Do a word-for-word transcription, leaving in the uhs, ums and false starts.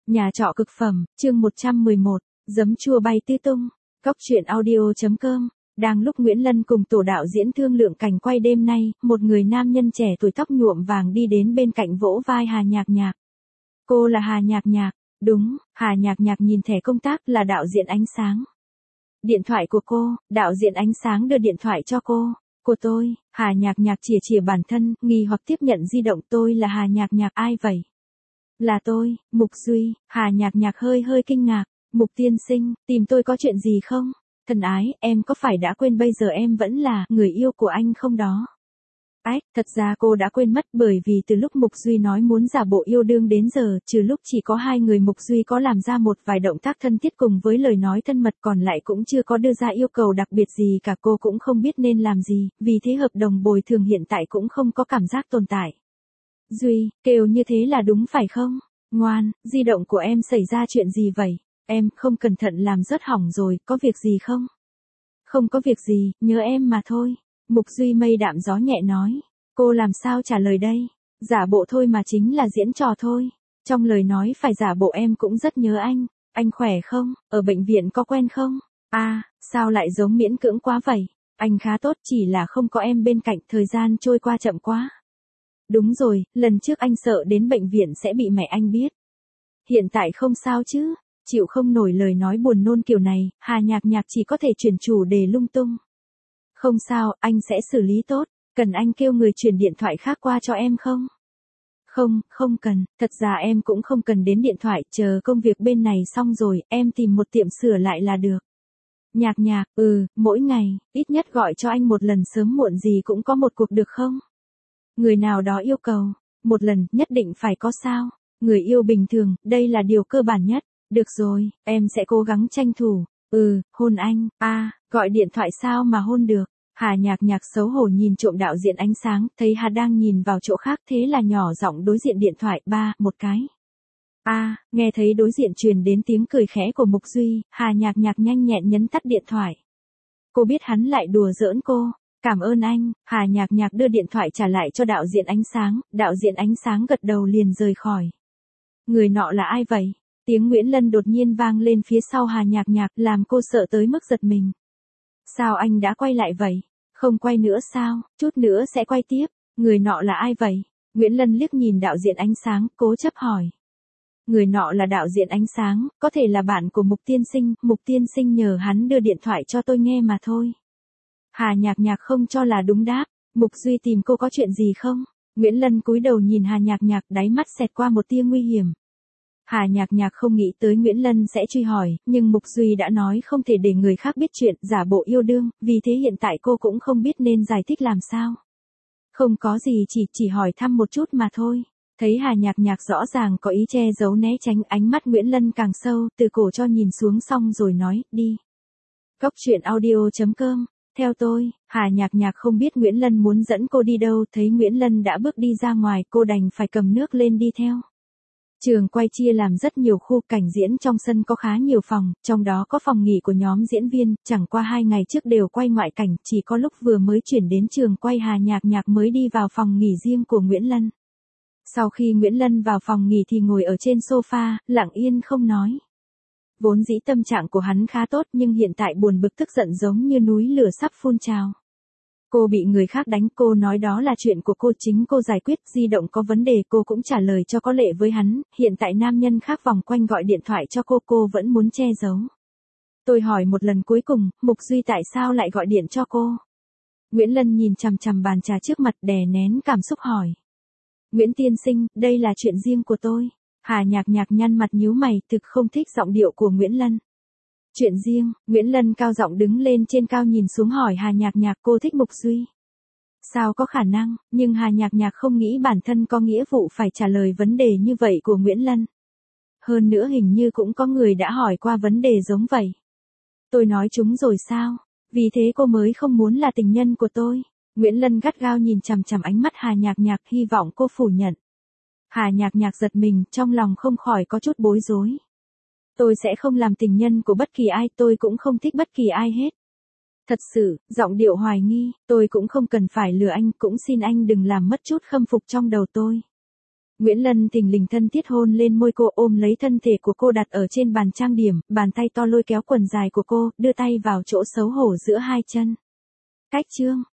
Nhà trọ cực phẩm, chương một trăm mười một, giấm chua bay tứ tung. Cóc truyện audio chấm com. Đang lúc Nguyễn Lân cùng tổ đạo diễn thương lượng cảnh quay đêm nay, một người nam nhân trẻ tuổi tóc nhuộm vàng đi đến bên cạnh vỗ vai Hà Nhạc Nhạc. Cô là Hà Nhạc Nhạc. Đúng, Hà Nhạc Nhạc nhìn thẻ công tác là đạo diễn Ánh Sáng. Điện thoại của cô, đạo diễn Ánh Sáng đưa điện thoại cho cô. Của tôi, Hà Nhạc Nhạc chìa chìa bản thân, nghi hoặc tiếp nhận di động. Tôi là Hà Nhạc Nhạc. Ai vậy? Là tôi, Mục Duy. Hà Nhạc Nhạc hơi hơi kinh ngạc. Mục tiên sinh, tìm tôi có chuyện gì không? Thân ái, em có phải đã quên bây giờ em vẫn là người yêu của anh không đó? Ách, thật ra cô đã quên mất bởi vì từ lúc Mục Duy nói muốn giả bộ yêu đương đến giờ, trừ lúc chỉ có hai người Mục Duy có làm ra một vài động tác thân thiết cùng với lời nói thân mật, còn lại cũng chưa có đưa ra yêu cầu đặc biệt gì cả. Cô cũng không biết nên làm gì, vì thế hợp đồng bồi thường hiện tại cũng không có cảm giác tồn tại. Duy, kêu như thế là đúng phải không? Ngoan, di động của em xảy ra chuyện gì vậy? Em không cẩn thận làm rớt hỏng rồi, có việc gì không? Không có việc gì, nhớ em mà thôi. Mục Duy mây đạm gió nhẹ nói. Cô làm sao trả lời đây? Giả bộ thôi mà, chính là diễn trò thôi. Trong lời nói phải giả bộ em cũng rất nhớ anh. Anh khỏe không? Ở bệnh viện có quen không? À, sao lại giống miễn cưỡng quá vậy? Anh khá tốt, chỉ là không có em bên cạnh, thời gian trôi qua chậm quá. Đúng rồi, lần trước anh sợ đến bệnh viện sẽ bị mẹ anh biết. Hiện tại không sao chứ? Chịu không nổi lời nói buồn nôn kiểu này, Hà Nhạc Nhạc chỉ có thể chuyển chủ đề lung tung. Không sao, anh sẽ xử lý tốt. Cần anh kêu người chuyển điện thoại khác qua cho em không? Không, không cần, thật ra em cũng không cần đến điện thoại, chờ công việc bên này xong rồi, em tìm một tiệm sửa lại là được. Nhạc Nhạc, ừ, mỗi ngày, ít nhất gọi cho anh một lần, sớm muộn gì cũng có một cuộc được không? Người nào đó yêu cầu, một lần, nhất định phải có sao? Người yêu bình thường, đây là điều cơ bản nhất. Được rồi, em sẽ cố gắng tranh thủ. Ừ, hôn anh. A, à, gọi điện thoại sao mà hôn được? Hà Nhạc Nhạc xấu hổ nhìn trộm đạo diễn Ánh Sáng, thấy Hà đang nhìn vào chỗ khác, thế là nhỏ giọng đối diện điện thoại. Ba, một cái. A, à, nghe thấy đối diện truyền đến tiếng cười khẽ của Mục Duy, Hà Nhạc Nhạc nhanh nhẹn nhấn tắt điện thoại. Cô biết hắn lại đùa giỡn cô. Cảm ơn anh. Hà Nhạc Nhạc đưa điện thoại trả lại cho đạo diễn Ánh Sáng, đạo diễn Ánh Sáng gật đầu liền rời khỏi. Người nọ là ai vậy? Tiếng Nguyễn Lân đột nhiên vang lên phía sau Hà Nhạc Nhạc, làm cô sợ tới mức giật mình. Sao anh đã quay lại vậy? Không quay nữa sao? Chút nữa sẽ quay tiếp. Người nọ là ai vậy? Nguyễn Lân liếc nhìn đạo diễn Ánh Sáng, cố chấp hỏi. Người nọ là đạo diễn Ánh Sáng, có thể là bạn của Mục tiên sinh, Mục tiên sinh nhờ hắn đưa điện thoại cho tôi nghe mà thôi. Hà Nhạc Nhạc không cho là đúng đáp. Mục Duy tìm cô có chuyện gì không? Nguyễn Lân cúi đầu nhìn Hà Nhạc Nhạc, đáy mắt xẹt qua một tia nguy hiểm. Hà Nhạc Nhạc không nghĩ tới Nguyễn Lân sẽ truy hỏi, nhưng Mục Duy đã nói không thể để người khác biết chuyện giả bộ yêu đương, vì thế hiện tại cô cũng không biết nên giải thích làm sao. Không có gì, chỉ chỉ hỏi thăm một chút mà thôi. Thấy Hà Nhạc Nhạc rõ ràng có ý che giấu né tránh, ánh mắt Nguyễn Lân càng sâu, từ cổ cho nhìn xuống xong rồi nói, đi. Cóc truyện audio chấm com. Theo tôi. Hà Nhạc Nhạc không biết Nguyễn Lân muốn dẫn cô đi đâu, thấy Nguyễn Lân đã bước đi ra ngoài, cô đành phải cầm nước lên đi theo. Trường quay chia làm rất nhiều khu, cảnh diễn trong sân có khá nhiều phòng, trong đó có phòng nghỉ của nhóm diễn viên, chẳng qua hai ngày trước đều quay ngoại cảnh, chỉ có lúc vừa mới chuyển đến trường quay Hà Nhạc Nhạc mới đi vào phòng nghỉ riêng của Nguyễn Lân. Sau khi Nguyễn Lân vào phòng nghỉ thì ngồi ở trên sofa, lặng yên không nói. Vốn dĩ tâm trạng của hắn khá tốt nhưng hiện tại buồn bực tức giận giống như núi lửa sắp phun trào. Cô bị người khác đánh, cô nói đó là chuyện của cô, chính cô giải quyết, di động có vấn đề cô cũng trả lời cho có lệ với hắn, hiện tại nam nhân khác vòng quanh gọi điện thoại cho cô, cô vẫn muốn che giấu. Tôi hỏi một lần cuối cùng, Mục Duy tại sao lại gọi điện cho cô? Nguyễn Lân nhìn chằm chằm bàn trà trước mặt, đè nén cảm xúc hỏi. Nguyễn tiên sinh, đây là chuyện riêng của tôi. Hà Nhạc Nhạc nhăn mặt nhíu mày, thực không thích giọng điệu của Nguyễn Lân. Chuyện riêng, Nguyễn Lân cao giọng đứng lên trên cao nhìn xuống hỏi Hà Nhạc Nhạc, cô thích Mục Duy. Sao có khả năng, nhưng Hà Nhạc Nhạc không nghĩ bản thân có nghĩa vụ phải trả lời vấn đề như vậy của Nguyễn Lân. Hơn nữa hình như cũng có người đã hỏi qua vấn đề giống vậy. Tôi nói chúng rồi sao? Vì thế cô mới không muốn là tình nhân của tôi. Nguyễn Lân gắt gao nhìn chằm chằm ánh mắt Hà Nhạc Nhạc, hy vọng cô phủ nhận. Hà Nhạc Nhạc giật mình, trong lòng không khỏi có chút bối rối. Tôi sẽ không làm tình nhân của bất kỳ ai, tôi cũng không thích bất kỳ ai hết. Thật sự, giọng điệu hoài nghi, tôi cũng không cần phải lừa anh, cũng xin anh đừng làm mất chút khâm phục trong đầu tôi. Nguyễn Lân thình lình thân thiết hôn lên môi cô, ôm lấy thân thể của cô đặt ở trên bàn trang điểm, bàn tay to lôi kéo quần dài của cô, đưa tay vào chỗ xấu hổ giữa hai chân. Cách chương